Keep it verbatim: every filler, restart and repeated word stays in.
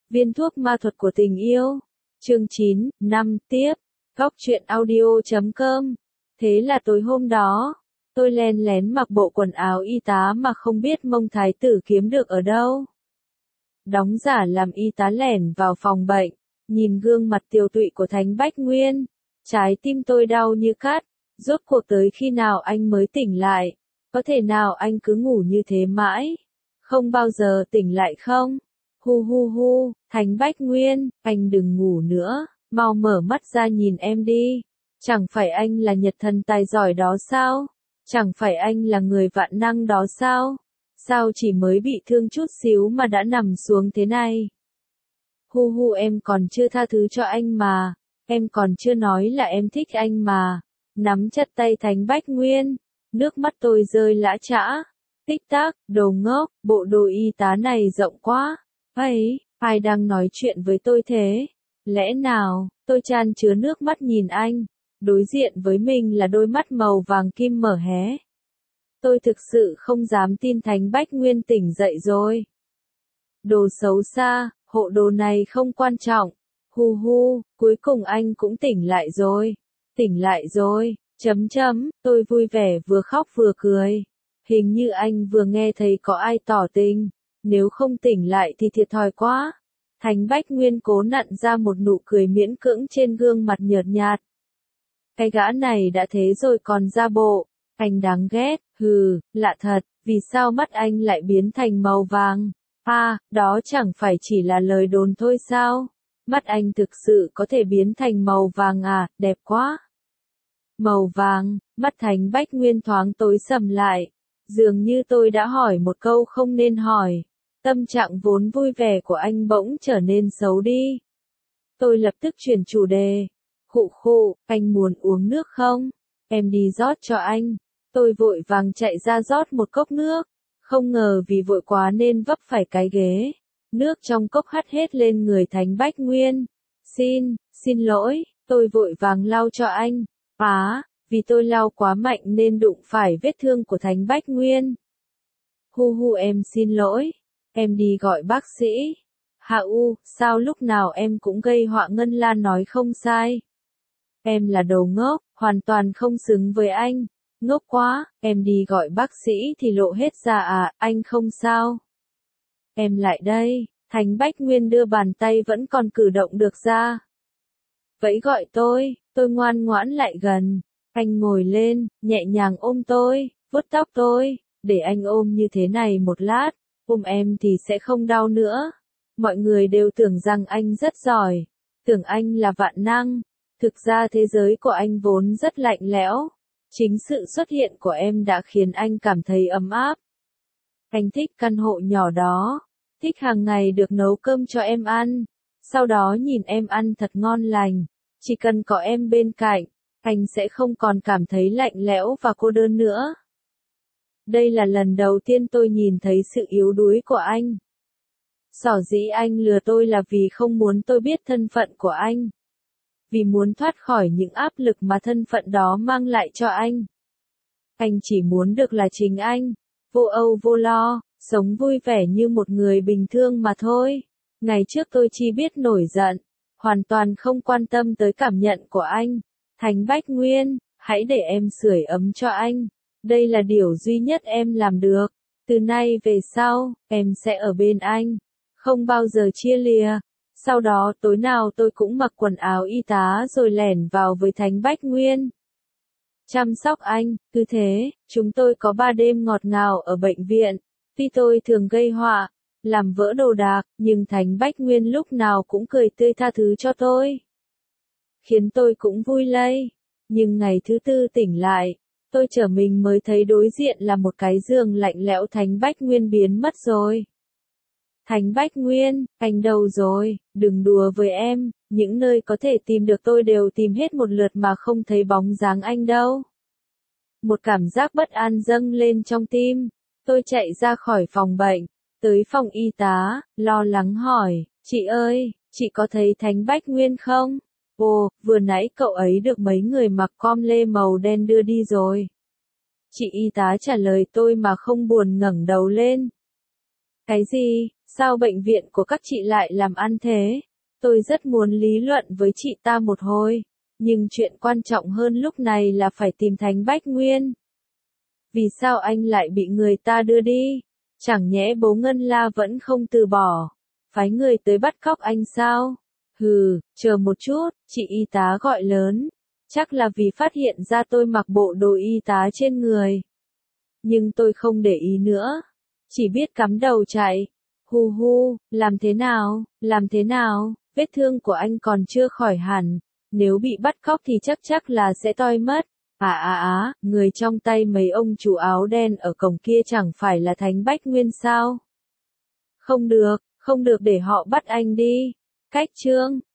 Viên thuốc ma thuật của tình yêu. Chương chín, năm tiếp. Góc truyện audio chấm com. Thế là tối hôm đó, tôi len lén mặc bộ quần áo y tá mà không biết mông thái tử kiếm được ở đâu. Đóng giả làm y tá lẻn vào phòng bệnh, nhìn gương mặt tiều tụy của Thánh Bách Nguyên. Trái tim tôi đau như cắt, rốt cuộc tới khi nào anh mới tỉnh lại? Có thể nào anh cứ ngủ như thế mãi? Không bao giờ tỉnh lại không? Hu hu hu, Thánh Bách Nguyên, anh đừng ngủ nữa, mau mở mắt ra nhìn em đi. Chẳng phải anh là nhật thần tài giỏi đó sao? Chẳng phải anh là người vạn năng đó sao? Sao chỉ mới bị thương chút xíu mà đã nằm xuống thế này? Hu hu, em còn chưa tha thứ cho anh mà, em còn chưa nói là em thích anh mà. Nắm chặt tay Thánh Bách Nguyên, nước mắt tôi rơi lã chã. Tích tắc, đồ ngốc, bộ đồ y tá này rộng quá. Ấy, ai đang nói chuyện với tôi thế? Lẽ nào, tôi chan chứa nước mắt nhìn anh, đối diện với mình là đôi mắt màu vàng kim mở hé. Tôi thực sự không dám tin Thánh Bách Nguyên tỉnh dậy rồi. Đồ xấu xa, hộ đồ này không quan trọng. Hu hu, cuối cùng anh cũng tỉnh lại rồi. Tỉnh lại rồi, chấm chấm, tôi vui vẻ vừa khóc vừa cười. Hình như anh vừa nghe thấy có ai tỏ tình. Nếu không tỉnh lại thì thiệt thòi quá. Thánh Bách Nguyên cố nặn ra một nụ cười miễn cưỡng trên gương mặt nhợt nhạt. Cái gã này đã thế rồi còn ra bộ. Anh đáng ghét, hừ, lạ thật, vì sao mắt anh lại biến thành màu vàng? À, đó chẳng phải chỉ là lời đồn thôi sao? Mắt anh thực sự có thể biến thành màu vàng à, đẹp quá. Màu vàng, mắt Thánh Bách Nguyên thoáng tối sầm lại. Dường như tôi đã hỏi một câu không nên hỏi. Tâm trạng vốn vui vẻ của anh bỗng trở nên xấu đi. Tôi lập tức chuyển chủ đề. Khụ khụ, anh muốn uống nước không? Em đi rót cho anh. Tôi vội vàng chạy ra rót một cốc nước. Không ngờ vì vội quá nên vấp phải cái ghế. Nước trong cốc hắt hết lên người Thánh Bách Nguyên. Xin, xin lỗi, tôi vội vàng lau cho anh. Á, vì tôi lau quá mạnh nên đụng phải vết thương của Thánh Bách Nguyên. Hu hu, em xin lỗi. Em đi gọi bác sĩ. Hạ u, sao lúc nào em cũng gây họa? Ngân Lan nói không sai. Em là đồ ngốc, hoàn toàn không xứng với anh. Ngốc quá, em đi gọi bác sĩ thì lộ hết ra à, anh không sao. Em lại đây, Thánh Bách Nguyên đưa bàn tay vẫn còn cử động được ra. Vẫy gọi tôi, tôi ngoan ngoãn lại gần. Anh ngồi lên, nhẹ nhàng ôm tôi, vuốt tóc tôi, để anh ôm như thế này một lát, ôm em thì sẽ không đau nữa. Mọi người đều tưởng rằng anh rất giỏi, tưởng anh là vạn năng. Thực ra thế giới của anh vốn rất lạnh lẽo. Chính sự xuất hiện của em đã khiến anh cảm thấy ấm áp. Anh thích căn hộ nhỏ đó, thích hàng ngày được nấu cơm cho em ăn, sau đó nhìn em ăn thật ngon lành. Chỉ cần có em bên cạnh, anh sẽ không còn cảm thấy lạnh lẽo và cô đơn nữa. Đây là lần đầu tiên tôi nhìn thấy sự yếu đuối của anh. Sở dĩ anh lừa tôi là vì không muốn tôi biết thân phận của anh. Vì muốn thoát khỏi những áp lực mà thân phận đó mang lại cho anh. Anh chỉ muốn được là chính anh, vô âu vô lo, sống vui vẻ như một người bình thường mà thôi. Ngày trước tôi chỉ biết nổi giận, hoàn toàn không quan tâm tới cảm nhận của anh. Thánh Bách Nguyên, hãy để em sưởi ấm cho anh. Đây là điều duy nhất em làm được. Từ nay về sau, em sẽ ở bên anh, không bao giờ chia lìa. Sau đó tối nào tôi cũng mặc quần áo y tá rồi lẻn vào với Thánh Bách Nguyên. Chăm sóc anh, cứ thế, chúng tôi có ba đêm ngọt ngào ở bệnh viện. Tuy tôi thường gây họa, làm vỡ đồ đạc, nhưng Thánh Bách Nguyên lúc nào cũng cười tươi tha thứ cho tôi. Khiến tôi cũng vui lây. Nhưng ngày thứ tư tỉnh lại, tôi trở mình mới thấy đối diện là một cái giường lạnh lẽo. Thánh Bách Nguyên biến mất rồi. Thánh Bách Nguyên, anh đâu rồi? Đừng đùa với em, những nơi có thể tìm được tôi đều tìm hết một lượt mà không thấy bóng dáng anh đâu. Một cảm giác bất an dâng lên trong tim. Tôi chạy ra khỏi phòng bệnh, tới phòng y tá, lo lắng hỏi, chị ơi, chị có thấy Thánh Bách Nguyên không? Ồ, vừa nãy cậu ấy được mấy người mặc com lê màu đen đưa đi rồi. Chị y tá trả lời tôi mà không buồn ngẩng đầu lên. Cái gì? Sao bệnh viện của các chị lại làm ăn thế? Tôi rất muốn lý luận với chị ta một hồi, nhưng chuyện quan trọng hơn lúc này là phải tìm Thánh Bách Nguyên. Vì sao anh lại bị người ta đưa đi? Chẳng nhẽ bố Ngân La vẫn không từ bỏ, phái người tới bắt cóc anh sao? Hừ, chờ một chút, chị y tá gọi lớn. Chắc là vì phát hiện ra tôi mặc bộ đồ y tá trên người. Nhưng tôi không để ý nữa, chỉ biết cắm đầu chạy. Hu hu, làm thế nào, làm thế nào, vết thương của anh còn chưa khỏi hẳn, nếu bị bắt cóc thì chắc chắc là sẽ toi mất. À à à, người trong tay mấy ông chủ áo đen ở cổng kia chẳng phải là Thánh Bách Nguyên sao? Không được, không được để họ bắt anh đi. Cách chương